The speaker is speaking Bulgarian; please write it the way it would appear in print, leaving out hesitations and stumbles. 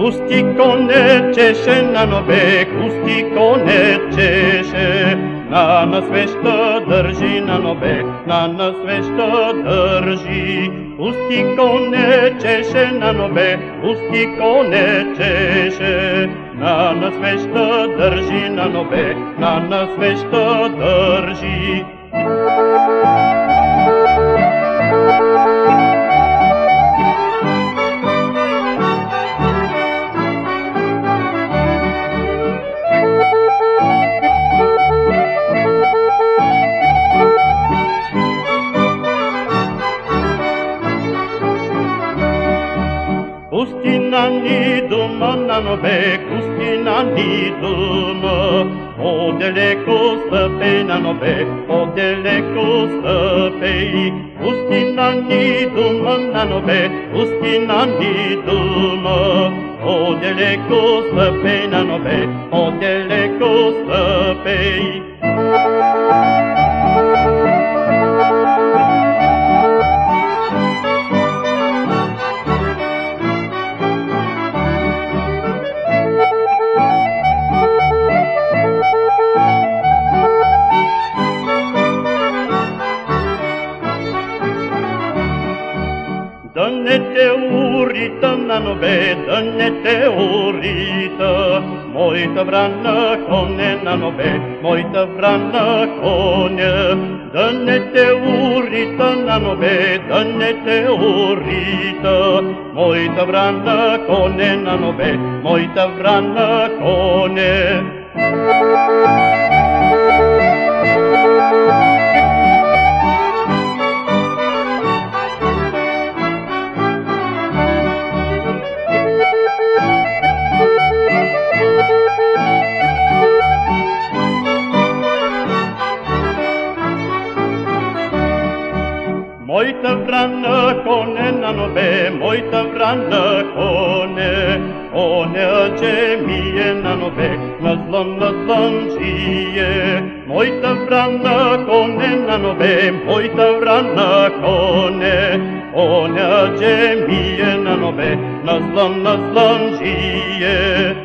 Устико не чеше на новек, устико не чеше. На свеща държи на новек, на свеща държи. Устико не чеше на новек, устико не чеше. На свеща държи на новек, на свеща държи. Пустина ни дума на новек, пустина ни дума. По-далеко стъпей на новек, по-далеко стъпей. Пустина ни дума на новек, пустина ни дума. По-далеко стъпей на новек, по-далеко стъпей. Да не те урита на нове, да не те урита. Моята врана коне на нове, моята врана коня. Да не те урита на нове, да не те урита. Моята врана коне на нове, моята врана коне. Моята врана коне на нове, моята врана коне. Коня, че мие на нове, на злън жие. Моята врана коне на нове, моята врана коне. Коня, че мие на нове, на злън жие.